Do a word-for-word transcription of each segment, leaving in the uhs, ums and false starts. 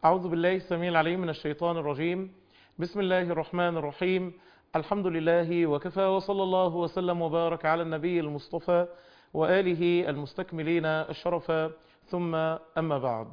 أعوذ بالله السميع العليم من الشيطان الرجيم. بسم الله الرحمن الرحيم. الحمد لله وكفى، وصلى الله وسلم وبارك على النبي المصطفى وآله المستكملين الشرفا، ثم أما بعد.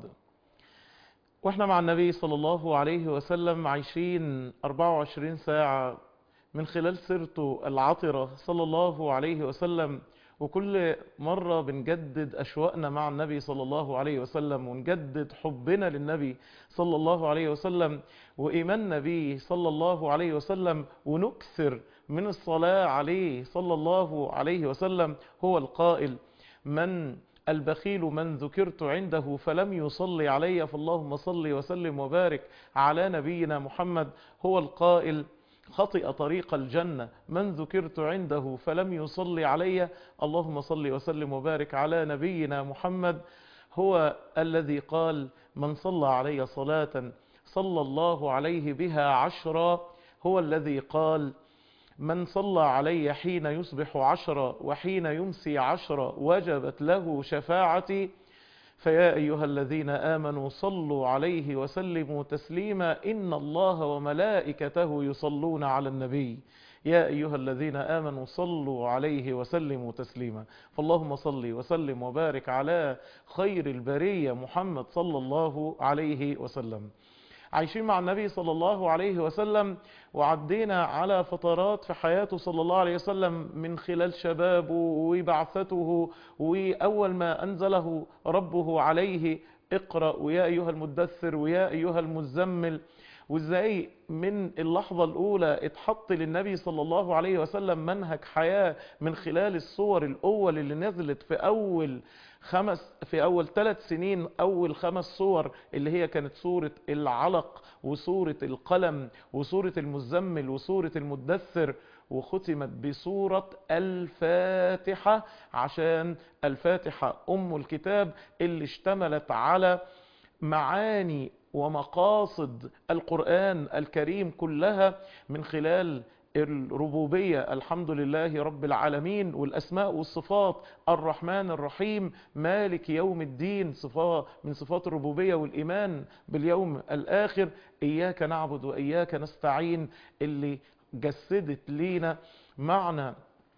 وإحنا مع النبي صلى الله عليه وسلم عايشين أربعة وعشرين ساعة من خلال سيرته العطرة صلى الله عليه وسلم، وكل مرة بنجدد أشواقنا مع النبي صلى الله عليه وسلم، ونجدد حبنا للنبي صلى الله عليه وسلم وإيماننا به صلى الله عليه وسلم، ونكثر من الصلاة عليه صلى الله عليه وسلم. هو القائل: من البخيل من ذكرت عنده فلم يصلي علي، فاللهم صل وسلم وبارك على نبينا محمد. هو القائل: خطئ طريق الجنة من ذكرت عنده فلم يصلي علي، اللهم صل وسلم وبارك على نبينا محمد. هو الذي قال: من صلى علي صلاة صلى الله عليه بها عشرا. هو الذي قال: من صلى علي حين يصبح عشرا وحين يمسي عشرا وجبت له شفاعتي. فيا أيها الذين آمنوا صلوا عليه وسلموا تسليما، إن الله وملائكته يصلون على النبي يا أيها الذين آمنوا صلوا عليه وسلموا تسليما. فاللهم صل وسلم وبارك على خير البرية محمد صلى الله عليه وسلم. عايشين مع النبي صلى الله عليه وسلم، وعدينا على فترات في حياته صلى الله عليه وسلم من خلال شبابه وبعثته، وأول ما أنزله ربه عليه: اقرأ ويا أيها المدثر ويا أيها المزمل. وازاي من اللحظة الأولى اتحط للنبي صلى الله عليه وسلم منهج حياة من خلال الصور الأول اللي نزلت في أول خمس في أول ثلاث سنين. أول خمس صور اللي هي كانت سورة العلق وسورة القلم وسورة المزمل وسورة المدثر، وختمت بسورة الفاتحة، عشان الفاتحة أم الكتاب اللي اشتملت على معاني ومقاصد القرآن الكريم كلها من خلال الربوبية، الحمد لله رب العالمين، والأسماء والصفات، الرحمن الرحيم، مالك يوم الدين، صفات من صفات الربوبية، والإيمان باليوم الآخر، إياك نعبد وإياك نستعين، اللي جسدت لينا معنى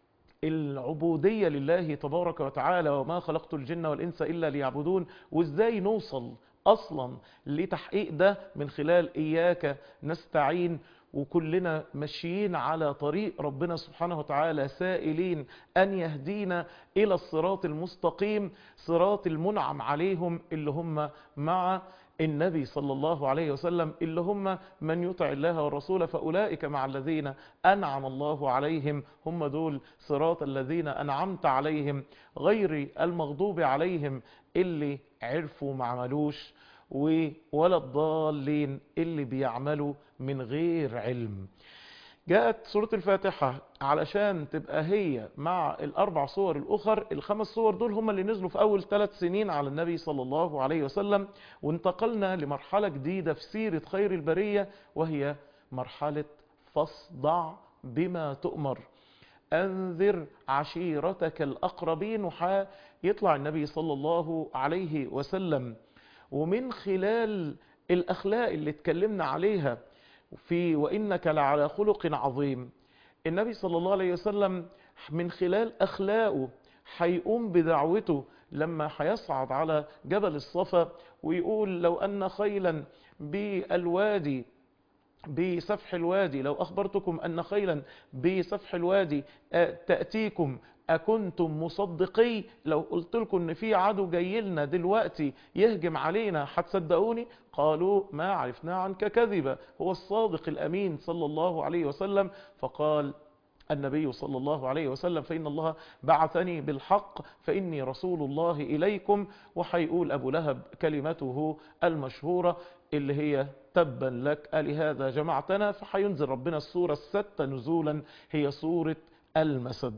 العبودية لله تبارك وتعالى: وما خلقت الجن والإنس إلا ليعبدون. وإزاي نوصل أصلا لتحقيق ده من خلال إياك نستعين، وكلنا ماشيين على طريق ربنا سبحانه وتعالى سائلين أن يهدينا إلى الصراط المستقيم، صراط المنعم عليهم اللي هم مع النبي صلى الله عليه وسلم، اللي هم من يطع الله والرسول فأولئك مع الذين أنعم الله عليهم. هم دول صراط الذين أنعمت عليهم غير المغضوب عليهم، اللي عرفوا ما عملوش، ولا الضالين اللي بيعملوا من غير علم. جاءت سورة الفاتحة علشان تبقى هي مع الأربع صور الأخر. الخمس صور دول هم اللي نزلوا في أول ثلاث سنين على النبي صلى الله عليه وسلم، وانتقلنا لمرحلة جديدة في سيرة خير البرية، وهي مرحلة فاصدع بما تؤمر، أنذر عشيرتك الأقربين. ويطلع النبي صلى الله عليه وسلم، ومن خلال الأخلاق اللي اتكلمنا عليها في وإنك لعلى خلق عظيم، النبي صلى الله عليه وسلم من خلال أخلاقه هيقوم بدعوته لما هيصعد على جبل الصفا ويقول: لو أن خيلا بالوادي بسفح الوادي، لو أخبرتكم أن خيلا بسفح الوادي تأتيكم أكنتم مصدقي؟ لو قلت لكم أن في عدو جاي لنا دلوقتي يهجم علينا هتصدقوني؟ قالوا: ما عرفنا عنك كذبا. هو الصادق الأمين صلى الله عليه وسلم. فقال النبي صلى الله عليه وسلم: فإن الله بعثني بالحق فإني رسول الله إليكم. وحيقول أبو لهب كلمته المشهورة اللي هي: تبا لك ألهذا جمعتنا. فحينزل ربنا السورة الستة نزولا، هي سورة المسد.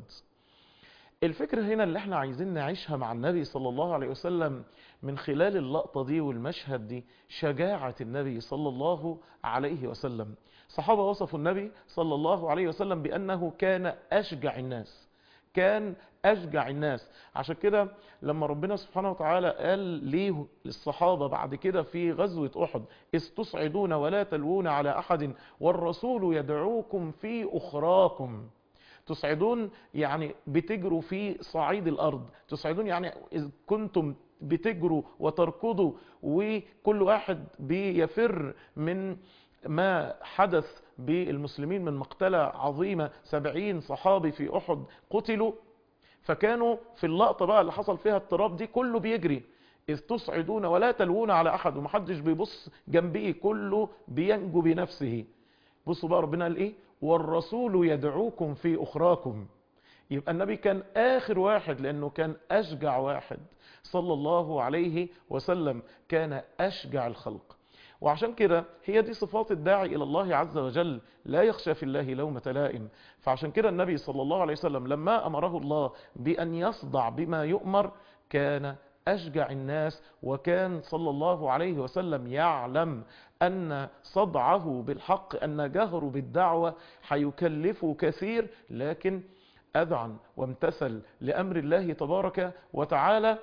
الفكرة هنا اللي احنا عايزين نعيشها مع النبي صلى الله عليه وسلم من خلال اللقطة دي والمشهد دي: شجاعة النبي صلى الله عليه وسلم. صحابة وصفوا النبي صلى الله عليه وسلم بأنه كان أشجع الناس، كان أشجع الناس. عشان كده لما ربنا سبحانه وتعالى قال ليه للصحابة بعد كده في غزوة أحد إذ تصعدون ولا تلوون على أحد والرسول يدعوكم في أخراكم. تصعدون يعني بتجروا في صعيد الأرض، تصعدون يعني إذ كنتم بتجروا وتركضوا وكل واحد بيفر من ما حدث بالمسلمين من مقتلة عظيمة، سبعين صحابي في أحد قتلوا، فكانوا في اللقطة بقى اللي حصل فيها اضطراب دي كله بيجري. إذ تصعدون ولا تلوون على أحد، ومحدش بيبص جنبيه، كله بينجو بنفسه. بصوا بقى ربنا قال إيه؟ والرسول يدعوكم في أخراكم. يبقى النبي كان آخر واحد لأنه كان أشجع واحد صلى الله عليه وسلم، كان أشجع الخلق. وعشان كده هي دي صفات الداعي إلى الله عز وجل، لا يخشى في الله لومة لائم. فعشان كده النبي صلى الله عليه وسلم لما أمره الله بأن يصدع بما يؤمر كان أشجع الناس، وكان صلى الله عليه وسلم يعلم أن صدعه بالحق، أن جهره بالدعوة هيكلفه كثير، لكن أذعن وامتثل لأمر الله تبارك وتعالى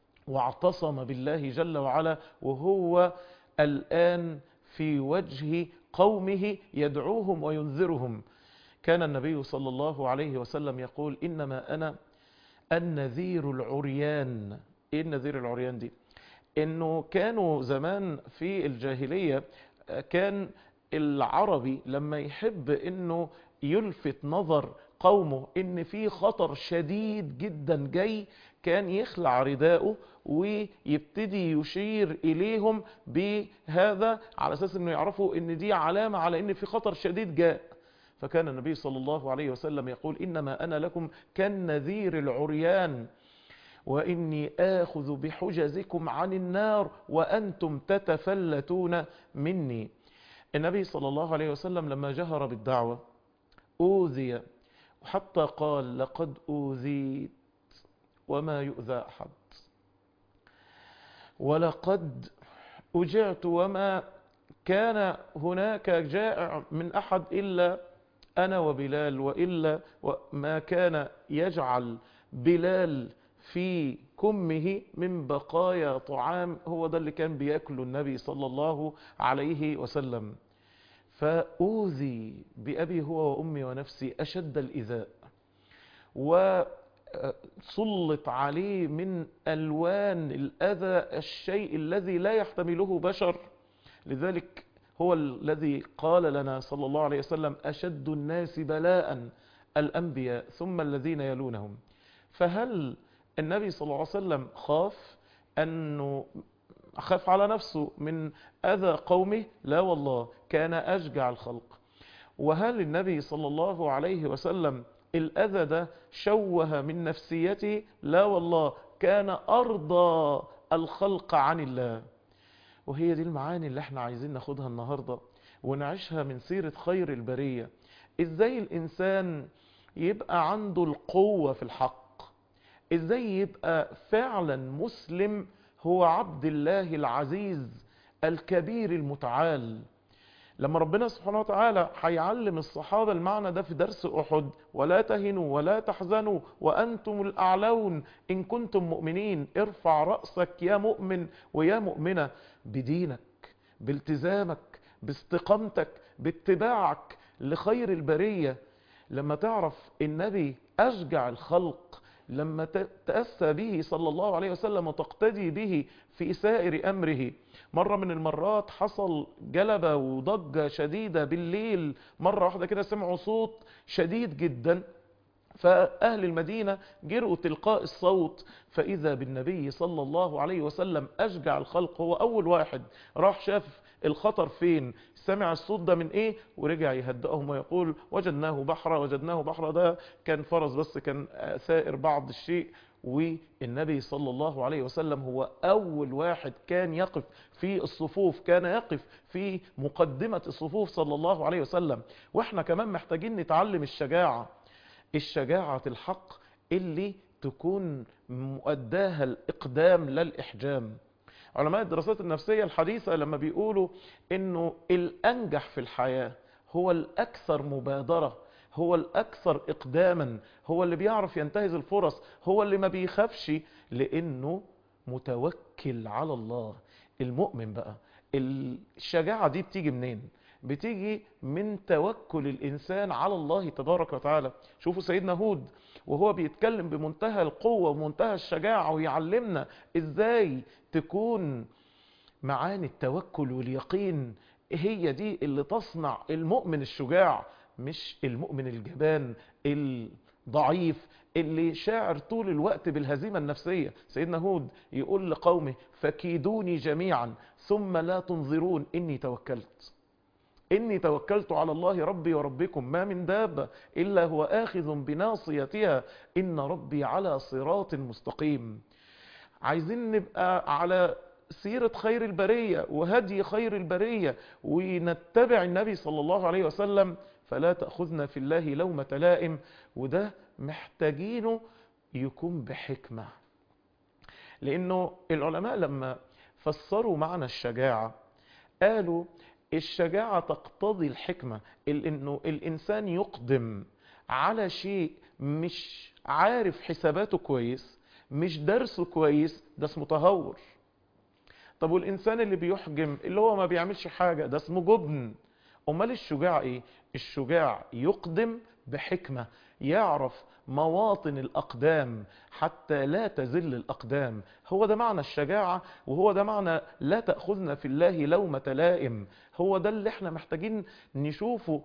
واعتصم بالله جل وعلا، وهو الآن في وجه قومه يدعوهم وينذرهم. كان النبي صلى الله عليه وسلم يقول إنما أنا النذير العريان. إيه النذير العريان دي؟ إنه كانوا زمان في الجاهلية كان العربي لما يحب إنه يلفت نظر قومه إن في خطر شديد جدا جاي، كان يخلع رداءه ويبتدي يشير إليهم بهذا على أساس أنه يعرفوا أن دي علامة على أن في خطر شديد جاء. فكان النبي صلى الله عليه وسلم يقول إنما أنا لكم كالنذير العريان، وإني آخذ بحجزكم عن النار وأنتم تتفلتون مني. النبي صلى الله عليه وسلم لما جهر بالدعوة أوذي، وحتى قال لقد أوذيت وما يؤذى أحد، ولقد أجعت وما كان هناك جائع من أحد إلا أنا وبلال، وإلا ما كان يجعل بلال في كمه من بقايا طعام، هو ده اللي كان بيأكله النبي صلى الله عليه وسلم. فأوذي بأبي هو وأمي ونفسي أشد الإذاء، وسلط عليه من ألوان الأذى الشيء الذي لا يحتمله بشر. لذلك هو الذي قال لنا صلى الله عليه وسلم أشد الناس بلاء الأنبياء ثم الذين يلونهم. فهل النبي صلى الله عليه وسلم خاف أنه خاف على نفسه من أذى قومه؟ لا والله، كان أشجع الخلق. وهل النبي صلى الله عليه وسلم الأذى ده شوه من نفسيته؟ لا والله، كان أرضى الخلق عن الله. وهي دي المعاني اللي احنا عايزين ناخدها النهاردة ونعيشها من سيرة خير البرية. ازاي الإنسان يبقى عنده القوة في الحق، ازاي يبقى فعلا مسلم هو عبد الله العزيز الكبير المتعال. لما ربنا سبحانه وتعالى هيعلم الصحابة المعنى ده في درس أحد، ولا تهنوا ولا تحزنوا وأنتم الأعلون إن كنتم مؤمنين. ارفع رأسك يا مؤمن ويا مؤمنة بدينك، بالتزامك، باستقامتك، باتباعك لخير البرية. لما تعرف النبي أشجع الخلق، لما تأسى به صلى الله عليه وسلم وتقتدي به في سائر أمره. مرة من المرات حصل جلبة وضجة شديدة بالليل، مرة واحدة كده سمعوا صوت شديد جدا، فأهل المدينة جرؤوا تلقاء الصوت، فإذا بالنبي صلى الله عليه وسلم أشجع الخلق، هو أول واحد راح شاف الخطر فين، سمع الصوت ده من ايه، ورجع يهدئهم ويقول وجدناه بحرا وجدناه بحرا. ده كان فرس بس كان سائر بعض الشيء. والنبي صلى الله عليه وسلم هو أول واحد كان يقف في الصفوف، كان يقف في مقدمة الصفوف صلى الله عليه وسلم. واحنا كمان محتاجين نتعلم الشجاعة، الشجاعة الحق اللي تكون مؤداها الإقدام لا الإحجام. علماء الدراسات النفسية الحديثة لما بيقولوا إنه الأنجح في الحياة هو الأكثر مبادرة، هو الأكثر إقداما، هو اللي بيعرف ينتهز الفرص، هو اللي ما بيخافش لأنه متوكل على الله. المؤمن بقى الشجاعة دي بتيجي منين؟ بتيجي من توكل الإنسان على الله تبارك وتعالى. شوفوا سيدنا هود وهو بيتكلم بمنتهى القوة ومنتهى الشجاعة ويعلمنا إزاي تكون معاني التوكل واليقين، هي دي اللي تصنع المؤمن الشجاع، مش المؤمن الجبان الضعيف اللي شاعر طول الوقت بالهزيمة النفسية. سيدنا هود يقول لقومه فكيدوني جميعا ثم لا تنظرون إني توكلت إني توكلت على الله ربي وربكم ما من دابة إلا هو آخذ بناصيتها إن ربي على صراط مستقيم. عايزين نبقى على سيرة خير البرية وهدي خير البرية ونتبع النبي صلى الله عليه وسلم، فلا تأخذنا في الله لومة لائم. وده محتاجينه يكون بحكمة، لأنه العلماء لما فسروا معنى الشجاعة قالوا الشجاعة تقتضي الحكمة، انه الانسان يقدم على شيء مش عارف حساباته كويس، مش درسه كويس، ده اسمه تهور. طب والانسان اللي بيحجم اللي هو ما بيعملش حاجة ده اسمه جبن. امال الشجاع ايه؟ الشجاع يقدم بحكمة، يعرف مواطن الأقدام حتى لا تزل الأقدام. هو ده معنى الشجاعة، وهو ده معنى لا تأخذنا في الله لومة لائم. هو ده اللي احنا محتاجين نشوفه.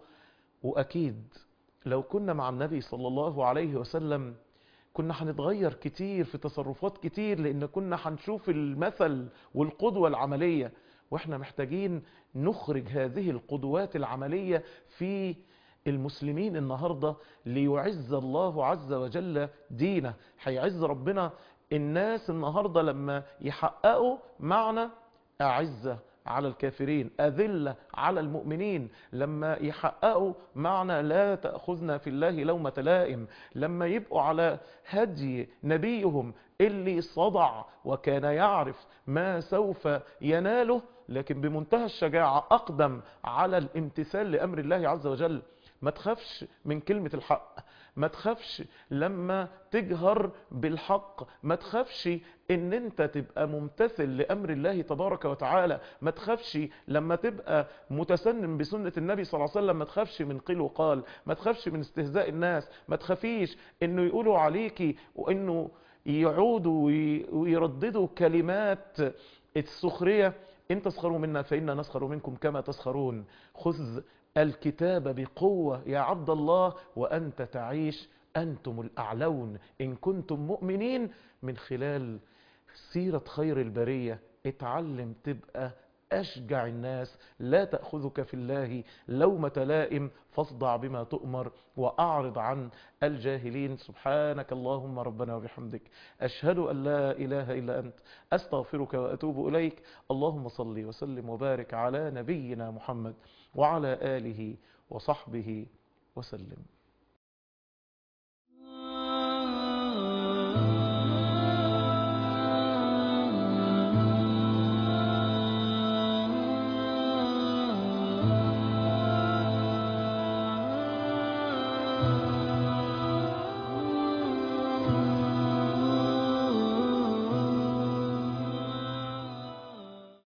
وأكيد لو كنا مع النبي صلى الله عليه وسلم كنا هنتغير كتير في تصرفات كتير، لأن كنا هنشوف المثل والقدوة العملية. واحنا محتاجين نخرج هذه القدوات العملية في المسلمين النهاردة ليعز الله عز وجل دينه. هيعز ربنا الناس النهاردة لما يحققوا معنى أعزة على الكافرين أذلة على المؤمنين، لما يحققوا معنى لا تأخذنا في الله لومة لائم، لما يبقوا على هدي نبيهم اللي صدع وكان يعرف ما سوف يناله، لكن بمنتهى الشجاعة أقدم على الامتثال لأمر الله عز وجل. ما تخافش من كلمة الحق، ما تخافش لما تجهر بالحق، ما تخافش ان انت تبقى ممتثل لأمر الله تبارك وتعالى، ما تخافش لما تبقى متسنم بسنة النبي صلى الله عليه وسلم، ما تخافش من قيل وقال، ما تخافش من استهزاء الناس، ما تخافيش انه يقولوا عليكي وانه يعودوا ويرددوا كلمات السخرية. ان تسخروا منا فإنا نسخر منكم كما تسخرون. خذ الكتاب بقوة يا عبد الله وأنت تعيش، أنتم الأعلون إن كنتم مؤمنين. من خلال سيرة خير البرية اتعلم تبقى أشجع الناس، لا تأخذك في الله لومة لائم، فاصدع بما تؤمر وأعرض عن الجاهلين. سبحانك اللهم ربنا وبحمدك، أشهد أن لا إله إلا أنت، أستغفرك وأتوب إليك. اللهم صل وسلم وبارك على نبينا محمد وعلى آله وصحبه وسلم.